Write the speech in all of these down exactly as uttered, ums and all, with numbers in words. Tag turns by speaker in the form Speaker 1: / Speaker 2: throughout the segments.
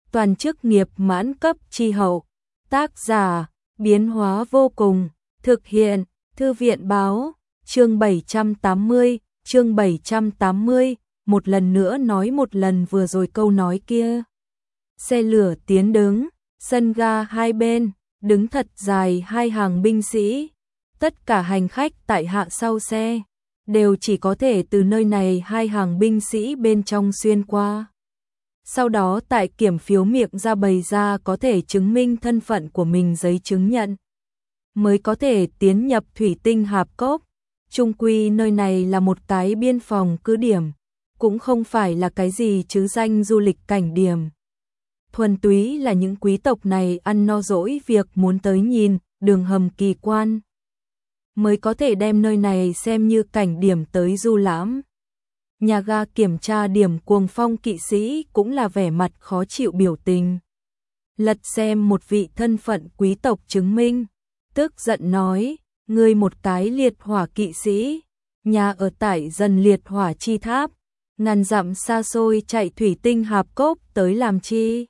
Speaker 1: toàn chức nghiệp mãn cấp chi hậu. Tác giả, biến hóa vô cùng, thực hiện, Thư viện báo, chương bảy trăm tám mươi, chương bảy trăm tám mươi, một lần nữa nói một lần vừa rồi câu nói kia. Xe lửa tiến đứng, sân ga hai bên, đứng thật dài hai hàng binh sĩ. Tất cả hành khách tại hạ sau xe, đều chỉ có thể từ nơi này hai hàng binh sĩ bên trong xuyên qua. Sau đó tại kiểm phiếu miệng ra bày ra có thể chứng minh thân phận của mình giấy chứng nhận, mới có thể tiến nhập thủy tinh hạp cốc. Chung quy nơi này là một cái biên phòng cứ điểm, cũng không phải là cái gì chứ danh du lịch cảnh điểm. Thuần túy là những quý tộc này ăn no dỗi việc muốn tới nhìn đường hầm kỳ quan, mới có thể đem nơi này xem như cảnh điểm tới du lãm. Nhà ga kiểm tra điểm Cuồng Phong kỵ sĩ cũng là vẻ mặt khó chịu biểu tình. Lật xem một vị thân phận quý tộc chứng minh, tức giận nói, ngươi một cái liệt hỏa kỵ sĩ, nhà ở tại dần liệt hỏa chi tháp, ngàn dặm xa xôi chạy thủy tinh hạp cốc tới làm chi?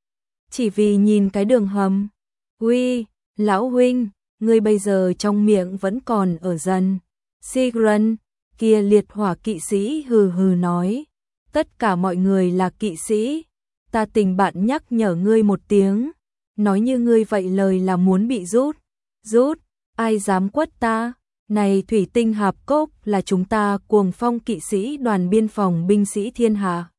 Speaker 1: Chỉ vì nhìn cái đường hầm. Uy, lão huynh, ngươi bây giờ trong miệng vẫn còn ở dần. Sigrun, kia liệt hỏa kỵ sĩ hừ hừ nói, tất cả mọi người là kỵ sĩ, ta tình bạn nhắc nhở ngươi một tiếng, nói như ngươi vậy lời là muốn bị rút. Rút, ai dám quất ta? Này thủy tinh hạp cốc là chúng ta Cuồng Phong kỵ sĩ đoàn biên phòng binh sĩ thiên hạ.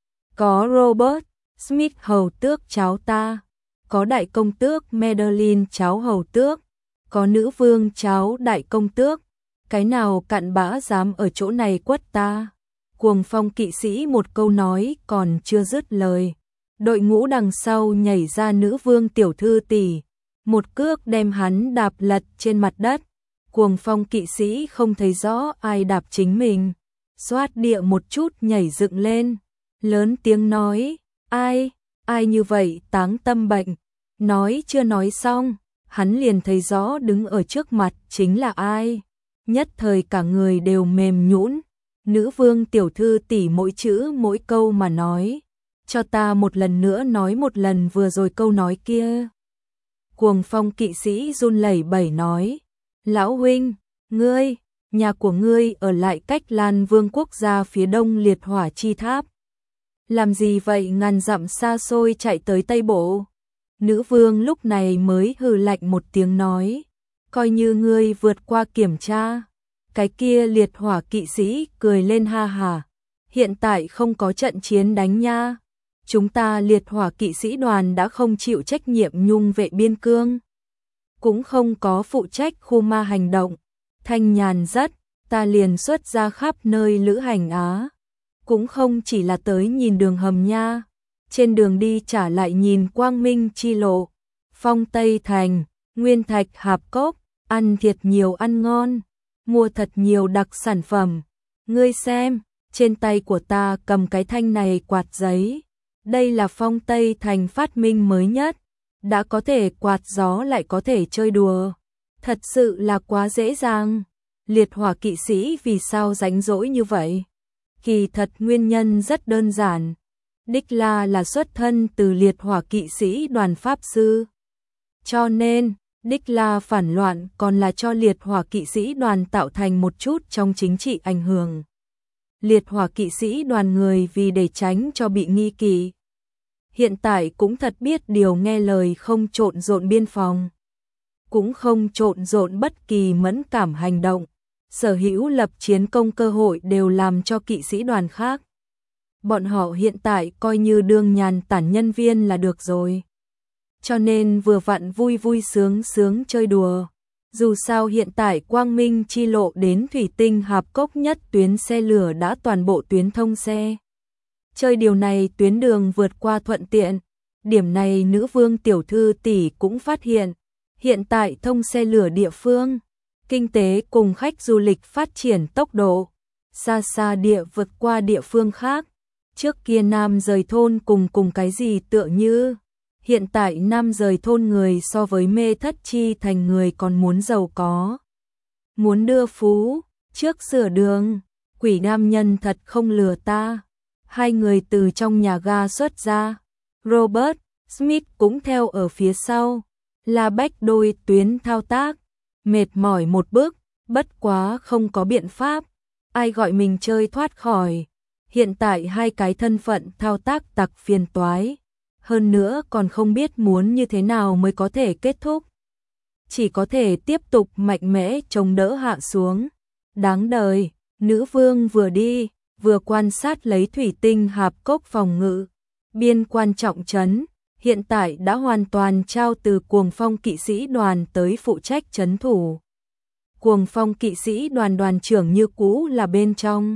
Speaker 1: Có Robert Smith hầu tước cháu ta, có đại công tước Madeline cháu hầu tước, có nữ vương cháu đại công tước, cái nào cặn bã dám ở chỗ này quất ta? Cuồng Phong kỵ sĩ một câu nói còn chưa dứt lời, đội ngũ đằng sau nhảy ra nữ vương tiểu thư tỷ, một cước đem hắn đạp lật trên mặt đất. Cuồng Phong kỵ sĩ không thấy rõ ai đạp chính mình, xoát địa một chút nhảy dựng lên, lớn tiếng nói, ai, ai như vậy táng tâm bệnh. Nói chưa nói xong, hắn liền thấy rõ đứng ở trước mặt chính là ai. Nhất thời cả người đều mềm nhũn. Nữ vương tiểu thư tỷ mỗi chữ mỗi câu mà nói, cho ta một lần nữa nói một lần vừa rồi câu nói kia. Cuồng Phong kỵ sĩ run lẩy bẩy nói, lão huynh, ngươi, nhà của ngươi ở lại cách Lan Vương quốc gia phía đông liệt hỏa chi tháp. Làm gì vậy ngàn dặm xa xôi chạy tới Tây Bộ? Nữ vương lúc này mới hừ lạnh một tiếng nói, coi như ngươi vượt qua kiểm tra. Cái kia liệt hỏa kỵ sĩ cười lên ha hả, hiện tại không có trận chiến đánh nha. Chúng ta liệt hỏa kỵ sĩ đoàn đã không chịu trách nhiệm nhung vệ biên cương, cũng không có phụ trách khu ma hành động. Thanh nhàn rất, ta liền xuất ra khắp nơi lữ hành Á, cũng không chỉ là tới nhìn đường hầm nha, trên đường đi trả lại nhìn quang minh chi lộ, phong Tây Thành, nguyên thạch hạp cốc, ăn thiệt nhiều ăn ngon, mua thật nhiều đặc sản phẩm. Ngươi xem, trên tay của ta cầm cái thanh này quạt giấy, đây là phong Tây Thành phát minh mới nhất, đã có thể quạt gió lại có thể chơi đùa, thật sự là quá dễ dàng. Liệt hỏa kỵ sĩ vì sao rảnh rỗi như vậy? Kỳ thật nguyên nhân rất đơn giản, Đích La là xuất thân từ liệt hỏa kỵ sĩ đoàn pháp sư, cho nên Đích La phản loạn còn là cho liệt hỏa kỵ sĩ đoàn tạo thành một chút trong chính trị ảnh hưởng. Liệt hỏa kỵ sĩ đoàn người vì để tránh cho bị nghi kỵ, hiện tại cũng thật biết điều nghe lời không trộn rộn biên phòng, cũng không trộn rộn bất kỳ mẫn cảm hành động, sở hữu lập chiến công cơ hội đều làm cho kỵ sĩ đoàn khác. Bọn họ hiện tại coi như đương nhàn tản nhân viên là được rồi. Cho nên vừa vặn vui vui sướng sướng chơi đùa. Dù sao hiện tại quang minh chi lộ đến thủy tinh hạp cốc nhất tuyến xe lửa đã toàn bộ tuyến thông xe. Chơi điều này tuyến đường vượt qua thuận tiện. Điểm này nữ vương tiểu thư tỷ cũng phát hiện. Hiện tại thông xe lửa địa phương, kinh tế cùng khách du lịch phát triển tốc độ, xa xa địa vượt qua địa phương khác. Trước kia Nam rời thôn cùng cùng cái gì tựa như, hiện tại Nam rời thôn người so với Mê Thất Chi Thành người còn muốn giàu có. Muốn đưa phú, trước sửa đường, quỷ nam nhân thật không lừa ta. Hai người từ trong nhà ga xuất ra, Robert Smith cũng theo ở phía sau. La Bách đôi tuyến thao tác, mệt mỏi một bước, bất quá không có biện pháp, ai gọi mình chơi thoát khỏi. Hiện tại hai cái thân phận thao tác tặc phiền toái, hơn nữa còn không biết muốn như thế nào mới có thể kết thúc. Chỉ có thể tiếp tục mạnh mẽ chống đỡ hạ xuống. Đáng đời, nữ vương vừa đi, vừa quan sát lấy thủy tinh hạp cốc phòng ngự. Biên quan trọng trấn, hiện tại đã hoàn toàn trao từ Cuồng Phong kỵ sĩ đoàn tới phụ trách trấn thủ. Cuồng Phong kỵ sĩ đoàn đoàn trưởng như cũ là bên trong.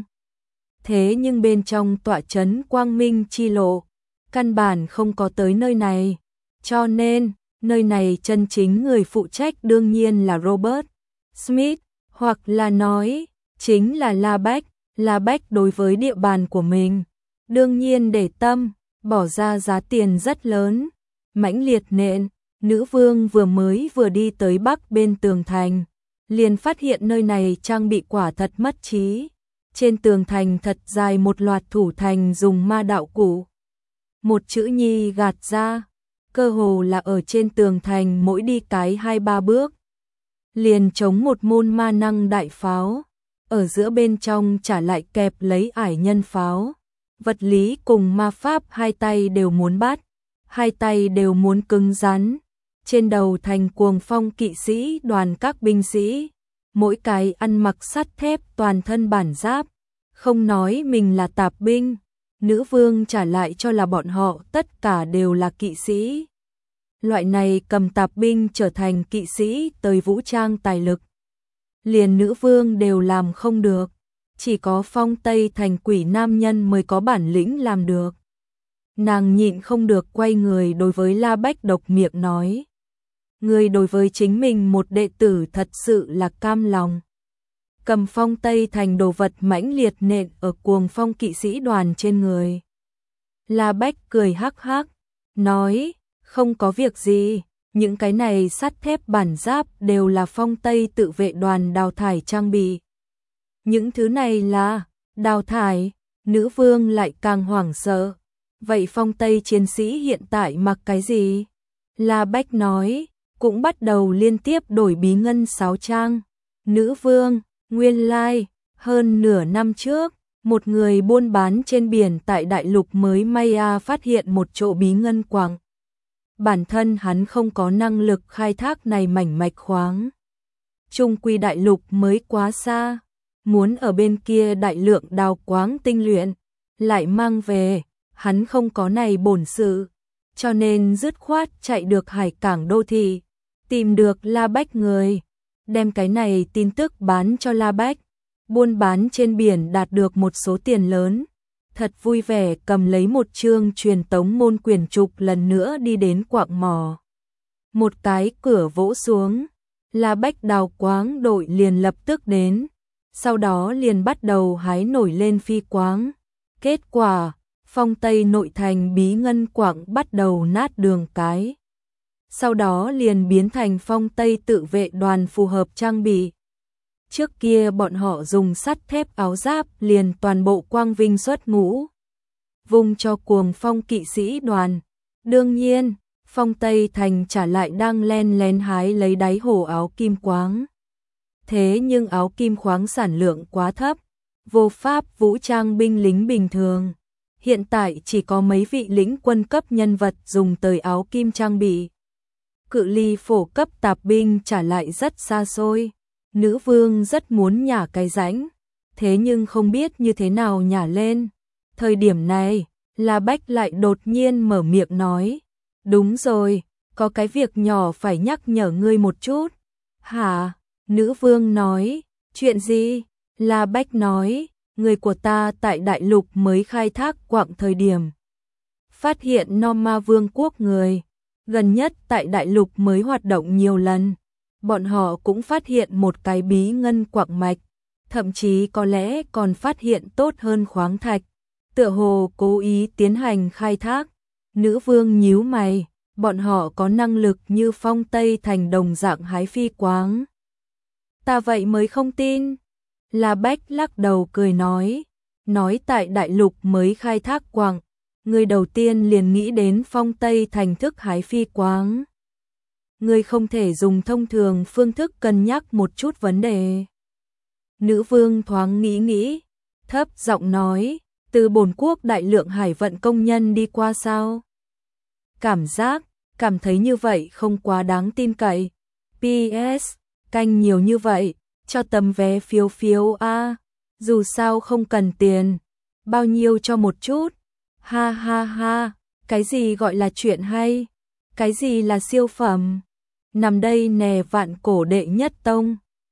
Speaker 1: Thế nhưng bên trong tọa trấn Quang Minh chi lộ, căn bản không có tới nơi này. Cho nên, nơi này chân chính người phụ trách đương nhiên là Robert Smith, hoặc là nói, chính là La Bách. La Bách đối với địa bàn của mình, đương nhiên để tâm, bỏ ra giá tiền rất lớn. Mãnh liệt nện, nữ vương vừa mới vừa đi tới bắc bên tường thành, liền phát hiện nơi này trang bị quả thật mất trí. Trên tường thành thật dài một loạt thủ thành dùng ma đạo cụ. Một chữ nhi gạt ra, cơ hồ là ở trên tường thành mỗi đi cái hai ba bước. Liền chống một môn ma năng đại pháo, ở giữa bên trong trả lại kẹp lấy ải nhân pháo. Vật lý cùng ma pháp hai tay đều muốn bắt, hai tay đều muốn cứng rắn. Trên đầu thành Cuồng Phong kỵ sĩ đoàn các binh sĩ, mỗi cái ăn mặc sắt thép toàn thân bản giáp, không nói mình là tạp binh, nữ vương trả lại cho là bọn họ tất cả đều là kỵ sĩ. Loại này cầm tạp binh trở thành kỵ sĩ tới vũ trang tài lực, liền nữ vương đều làm không được, chỉ có Phong Tây thành quỷ nam nhân mới có bản lĩnh làm được. Nàng nhịn không được quay người đối với La Bách độc miệng nói. Người đối với chính mình một đệ tử thật sự là cam lòng. Cầm Phong Tây thành đồ vật mãnh liệt nện ở Cuồng Phong kỵ sĩ đoàn trên người. La Bách cười hắc hắc, nói, không có việc gì, những cái này sắt thép bản giáp đều là Phong Tây tự vệ đoàn đào thải trang bị. Những thứ này là đào thải, nữ vương lại càng hoảng sợ. Vậy Phong Tây chiến sĩ hiện tại mặc cái gì? La Bách nói, cũng bắt đầu liên tiếp đổi bí ngân sáo trang. Nữ vương, nguyên lai, hơn nửa năm trước, một người buôn bán trên biển tại đại lục mới Maya phát hiện một chỗ bí ngân quặng. Bản thân hắn không có năng lực khai thác này mảnh mạch khoáng. Trung quy đại lục mới quá xa, muốn ở bên kia đại lượng đào quáng tinh luyện, lại mang về, hắn không có này bổn sự, cho nên dứt khoát chạy được hải cảng đô thị, tìm được La Bách người, đem cái này tin tức bán cho La Bách, buôn bán trên biển đạt được một số tiền lớn, thật vui vẻ cầm lấy một chương truyền tống môn quyển trục lần nữa đi đến quạng mỏ. Một cái cửa vỗ xuống, La Bách đào quáng đội liền lập tức đến, sau đó liền bắt đầu hái nổi lên phi quáng. Kết quả, Phong Tây nội thành bí ngân quặng bắt đầu nát đường cái. Sau đó liền biến thành Phong Tây tự vệ đoàn phù hợp trang bị. Trước kia bọn họ dùng sắt thép áo giáp liền toàn bộ quang vinh xuất ngũ. Vùng cho Cuồng Phong kỵ sĩ đoàn. Đương nhiên, Phong Tây thành trả lại đang len lén hái lấy đáy hồ áo kim quáng. Thế nhưng áo kim khoáng sản lượng quá thấp, vô pháp vũ trang binh lính bình thường. Hiện tại chỉ có mấy vị lĩnh quân cấp nhân vật dùng tới áo kim trang bị. Cự ly phổ cấp tạp binh trả lại rất xa xôi. Nữ vương rất muốn nhả cái rãnh, thế nhưng không biết như thế nào nhả lên. Thời điểm này, La Bách lại đột nhiên mở miệng nói. Đúng rồi, có cái việc nhỏ phải nhắc nhở ngươi một chút. Hả? Nữ vương nói. Chuyện gì? La Bách nói. Người của ta tại đại lục mới khai thác quặng thời điểm. Phát hiện Norma vương quốc người. Gần nhất tại đại lục mới hoạt động nhiều lần. Bọn họ cũng phát hiện một cái bí ngân quặng mạch. Thậm chí có lẽ còn phát hiện tốt hơn khoáng thạch. Tựa hồ cố ý tiến hành khai thác. Nữ vương nhíu mày. Bọn họ có năng lực như Phong Tây thành đồng dạng hái phi quáng. Ta vậy mới không tin. La Bách lắc đầu cười nói. Nói tại đại lục mới khai thác quặng. người đầu tiên liền nghĩ đến phong Tây thành thức hái phi quáng. Người không thể dùng thông thường phương thức cân nhắc một chút vấn đề. Nữ vương thoáng nghĩ nghĩ, thấp giọng nói, từ bổn quốc đại lượng hải vận công nhân đi qua sao? Cảm giác, cảm thấy như vậy không quá đáng tin cậy. pê ét, canh nhiều như vậy, cho tấm vé phiếu phiếu a, dù sao không cần tiền, bao nhiêu cho một chút. Ha ha ha, cái gì gọi là chuyện hay? Cái gì là siêu phẩm? Nằm đây nè vạn cổ đệ nhất tông.